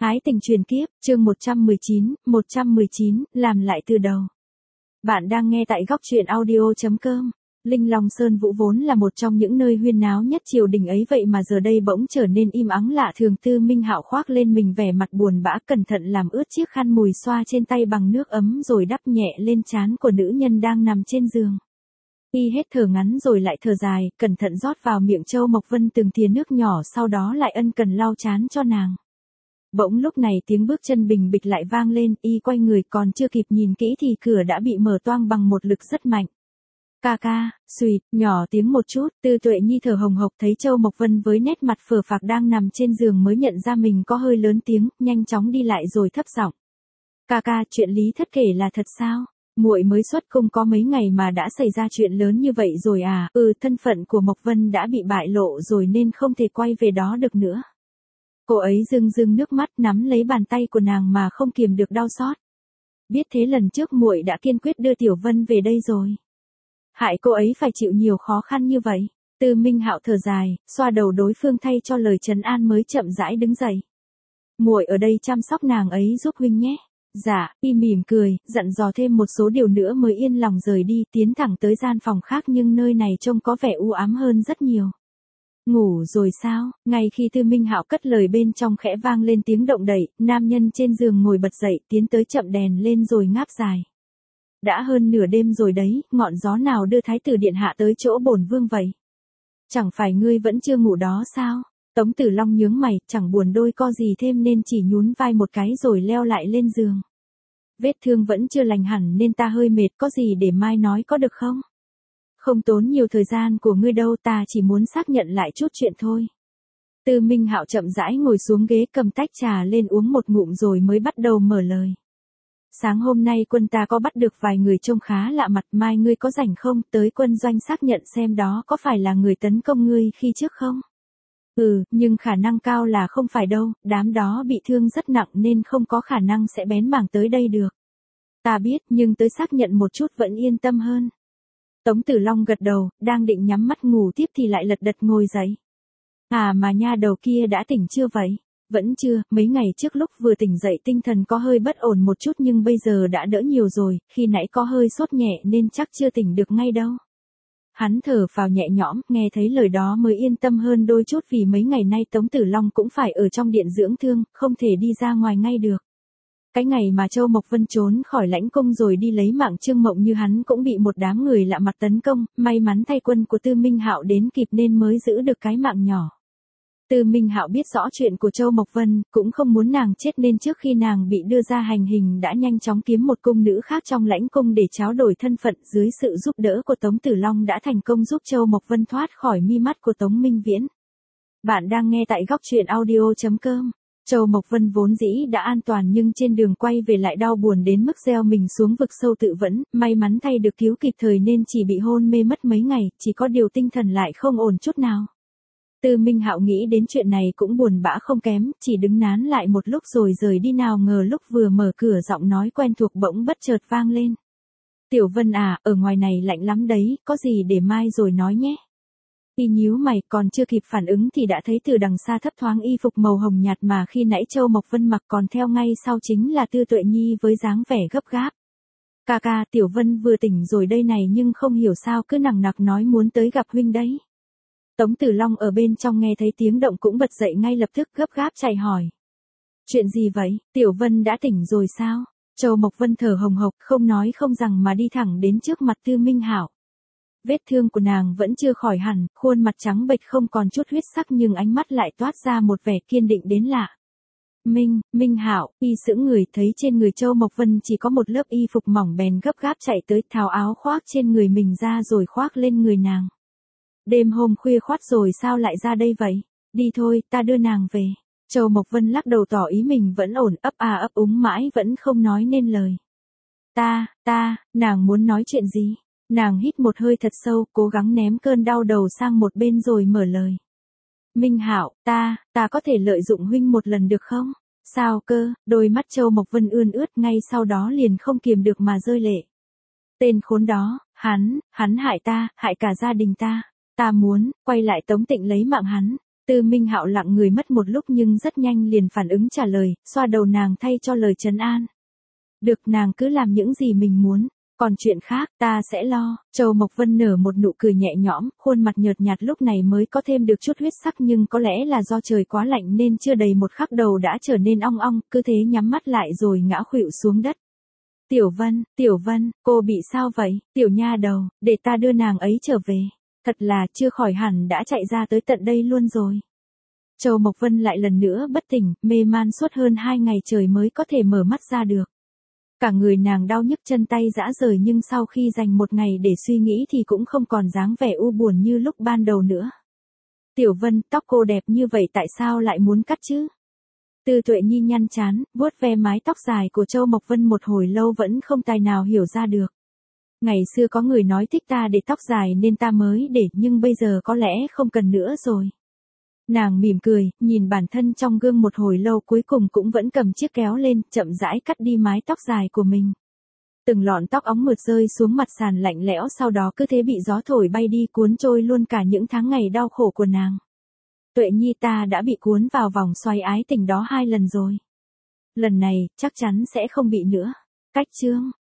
Ái tình truyền kiếp, chương 119, làm lại từ đầu. Bạn đang nghe tại góc truyện audio.com. Linh Long Sơn Vũ vốn là một trong những nơi huyên náo nhất triều đình ấy, vậy mà giờ đây bỗng trở nên im ắng lạ thường. Tư Minh Hạo khoác lên mình vẻ mặt buồn bã, cẩn thận làm ướt chiếc khăn mùi xoa trên tay bằng nước ấm rồi đắp nhẹ lên trán của nữ nhân đang nằm trên giường. Y hết thở ngắn rồi lại thở dài, cẩn thận rót vào miệng Châu Mộc Vân từng thìa nước nhỏ, sau đó lại ân cần lau trán cho nàng. Bỗng lúc này tiếng bước chân bình bịch lại vang lên, y quay người còn chưa kịp nhìn kỹ thì cửa đã bị mở toang bằng một lực rất mạnh. Ca ca, xùyt, nhỏ tiếng một chút. Tư Tuệ Nhi thở hồng hộc thấy Châu Mộc Vân với nét mặt phờ phạc đang nằm trên giường mới nhận ra mình có hơi lớn tiếng, nhanh chóng đi lại rồi thấp giọng. Ca ca, chuyện Lý Thất kể là thật sao? Muội mới xuất cung có mấy ngày mà đã xảy ra chuyện lớn như vậy rồi à? Thân phận của Mộc Vân đã bị bại lộ rồi nên không thể quay về đó được nữa. Cô ấy rưng rưng nước mắt nắm lấy bàn tay của nàng mà không kiềm được đau xót. Biết thế lần trước muội đã kiên quyết đưa Tiểu Vân về đây rồi. Hại cô ấy phải chịu nhiều khó khăn như vậy. Tư Minh Hạo thở dài, xoa đầu đối phương thay cho lời trấn an mới chậm rãi đứng dậy. Muội ở đây chăm sóc nàng ấy giúp huynh nhé. Dạ, y mỉm cười, dặn dò thêm một số điều nữa mới yên lòng rời đi, tiến thẳng tới gian phòng khác nhưng nơi này trông có vẻ u ám hơn rất nhiều. Ngủ rồi sao? Ngay khi Tư Minh Hạo cất lời bên trong khẽ vang lên tiếng động đậy, nam nhân trên giường ngồi bật dậy, tiến tới chậm đèn lên rồi ngáp dài. Đã hơn nửa đêm rồi đấy, ngọn gió nào đưa thái tử điện hạ tới chỗ bổn vương vậy? Chẳng phải ngươi vẫn chưa ngủ đó sao? Tống Tử Long nhướng mày, chẳng buồn đôi co gì thêm nên chỉ nhún vai một cái rồi leo lại lên giường. Vết thương vẫn chưa lành hẳn nên ta hơi mệt, có gì để mai nói có được không? Không tốn nhiều thời gian của ngươi đâu, ta chỉ muốn xác nhận lại chút chuyện thôi. Tư Minh Hạo chậm rãi ngồi xuống ghế cầm tách trà lên uống một ngụm rồi mới bắt đầu mở lời. Sáng hôm nay quân ta có bắt được vài người trông khá lạ mặt, mai ngươi có rảnh không, tới quân doanh xác nhận xem đó có phải là người tấn công ngươi khi trước không? Nhưng khả năng cao là không phải đâu, đám đó bị thương rất nặng nên không có khả năng sẽ bén mảng tới đây được. Ta biết, nhưng tới xác nhận một chút vẫn yên tâm hơn. Tống Tử Long gật đầu, đang định nhắm mắt ngủ tiếp thì lại lật đật ngồi dậy. À mà nha đầu kia đã tỉnh chưa vậy? Vẫn chưa, mấy ngày trước lúc vừa tỉnh dậy tinh thần có hơi bất ổn một chút nhưng bây giờ đã đỡ nhiều rồi, khi nãy có hơi sốt nhẹ nên chắc chưa tỉnh được ngay đâu. Hắn thở phào nhẹ nhõm, nghe thấy lời đó mới yên tâm hơn đôi chút vì mấy ngày nay Tống Tử Long cũng phải ở trong điện dưỡng thương, không thể đi ra ngoài ngay được. Cái ngày mà Châu Mộc Vân trốn khỏi lãnh cung rồi đi lấy mạng Trương Mộng Như hắn cũng bị một đám người lạ mặt tấn công, may mắn thay quân của Tư Minh Hạo đến kịp nên mới giữ được cái mạng nhỏ. Tư Minh Hạo biết rõ chuyện của Châu Mộc Vân, cũng không muốn nàng chết nên trước khi nàng bị đưa ra hành hình đã nhanh chóng kiếm một cung nữ khác trong lãnh cung để tráo đổi thân phận. Dưới sự giúp đỡ của Tống Tử Long đã thành công giúp Châu Mộc Vân thoát khỏi mi mắt của Tống Minh Viễn. Bạn đang nghe tại góc truyện audio.com. Châu Mộc Vân vốn dĩ đã an toàn nhưng trên đường quay về lại đau buồn đến mức gieo mình xuống vực sâu tự vẫn, may mắn thay được cứu kịp thời nên chỉ bị hôn mê mất mấy ngày, chỉ có điều tinh thần lại không ổn chút nào. Tư Minh Hạo nghĩ đến chuyện này cũng buồn bã không kém, chỉ đứng nán lại một lúc rồi rời đi, nào ngờ lúc vừa mở cửa giọng nói quen thuộc bỗng bất chợt vang lên. Tiểu Vân à, ở ngoài này lạnh lắm đấy, có gì để mai rồi nói nhé. Y nhíu mày, còn chưa kịp phản ứng thì đã thấy từ đằng xa thấp thoáng y phục màu hồng nhạt mà khi nãy Châu Mộc Vân mặc, còn theo ngay sau chính là Tư Tuệ Nhi với dáng vẻ gấp gáp. Ca ca, Tiểu Vân vừa tỉnh rồi đây này nhưng không hiểu sao cứ nằng nặc nói muốn tới gặp huynh đấy. Tống Tử Long ở bên trong nghe thấy tiếng động cũng bật dậy ngay lập tức gấp gáp chạy hỏi. Chuyện gì vậy, Tiểu Vân đã tỉnh rồi sao? Châu Mộc Vân thở hồng hộc không nói không rằng mà đi thẳng đến trước mặt Tư Minh Hạo. Vết thương của nàng vẫn chưa khỏi hẳn, khuôn mặt trắng bệch không còn chút huyết sắc nhưng ánh mắt lại toát ra một vẻ kiên định đến lạ. Minh Hạo, y sững người thấy trên người Châu Mộc Vân chỉ có một lớp y phục mỏng bèn gấp gáp chạy tới tháo áo khoác trên người mình ra rồi khoác lên người nàng. Đêm hôm khuya khoắt rồi sao lại ra đây vậy? Đi thôi, ta đưa nàng về. Châu Mộc Vân lắc đầu tỏ ý mình vẫn ổn, ấp ấp úng mãi vẫn không nói nên lời. Nàng muốn nói chuyện gì? Nàng hít một hơi thật sâu, cố gắng ném cơn đau đầu sang một bên rồi mở lời. Minh Hạo, ta có thể lợi dụng huynh một lần được không? Sao cơ? Đôi mắt Châu Mộc Vân ươn ướt ngay sau đó liền không kiềm được mà rơi lệ. Tên khốn đó, hắn hại ta, hại cả gia đình ta. Ta muốn quay lại Tống Tịnh lấy mạng hắn. Tư Minh Hạo lặng người mất một lúc nhưng rất nhanh liền phản ứng trả lời, xoa đầu nàng thay cho lời trấn an. Được, nàng cứ làm những gì mình muốn, còn chuyện khác ta sẽ lo. Châu Mộc Vân nở một nụ cười nhẹ nhõm, khuôn mặt nhợt nhạt lúc này mới có thêm được chút huyết sắc, nhưng có lẽ là do trời quá lạnh nên chưa đầy một khắc đầu đã trở nên ong ong, cứ thế nhắm mắt lại rồi ngã khuỵu xuống đất. Tiểu Vân, cô bị sao vậy? Tiểu nha đầu, để ta đưa nàng ấy trở về. Thật là chưa khỏi hẳn đã chạy ra tới tận đây luôn rồi. Châu Mộc Vân lại lần nữa bất tỉnh, mê man suốt hơn 2 ngày trời mới có thể mở mắt ra được. Cả người nàng đau nhức, chân tay rã rời, nhưng sau khi dành một ngày để suy nghĩ thì cũng không còn dáng vẻ u buồn như lúc ban đầu nữa. Tiểu Vân, tóc cô đẹp như vậy tại sao lại muốn cắt chứ? Tư Tuệ Nhi nhăn trán, vuốt ve mái tóc dài của Châu Mộc Vân một hồi lâu vẫn không tài nào hiểu ra được. Ngày xưa có người nói thích ta để tóc dài nên ta mới để, nhưng bây giờ có lẽ không cần nữa rồi. Nàng mỉm cười, nhìn bản thân trong gương một hồi lâu cuối cùng cũng vẫn cầm chiếc kéo lên, chậm rãi cắt đi mái tóc dài của mình. Từng lọn tóc óng mượt rơi xuống mặt sàn lạnh lẽo, sau đó cứ thế bị gió thổi bay đi, cuốn trôi luôn cả những tháng ngày đau khổ của nàng. Tuệ Nhi, ta đã bị cuốn vào vòng xoay ái tình đó 2 lần rồi. Lần này, chắc chắn sẽ không bị nữa. Cách chương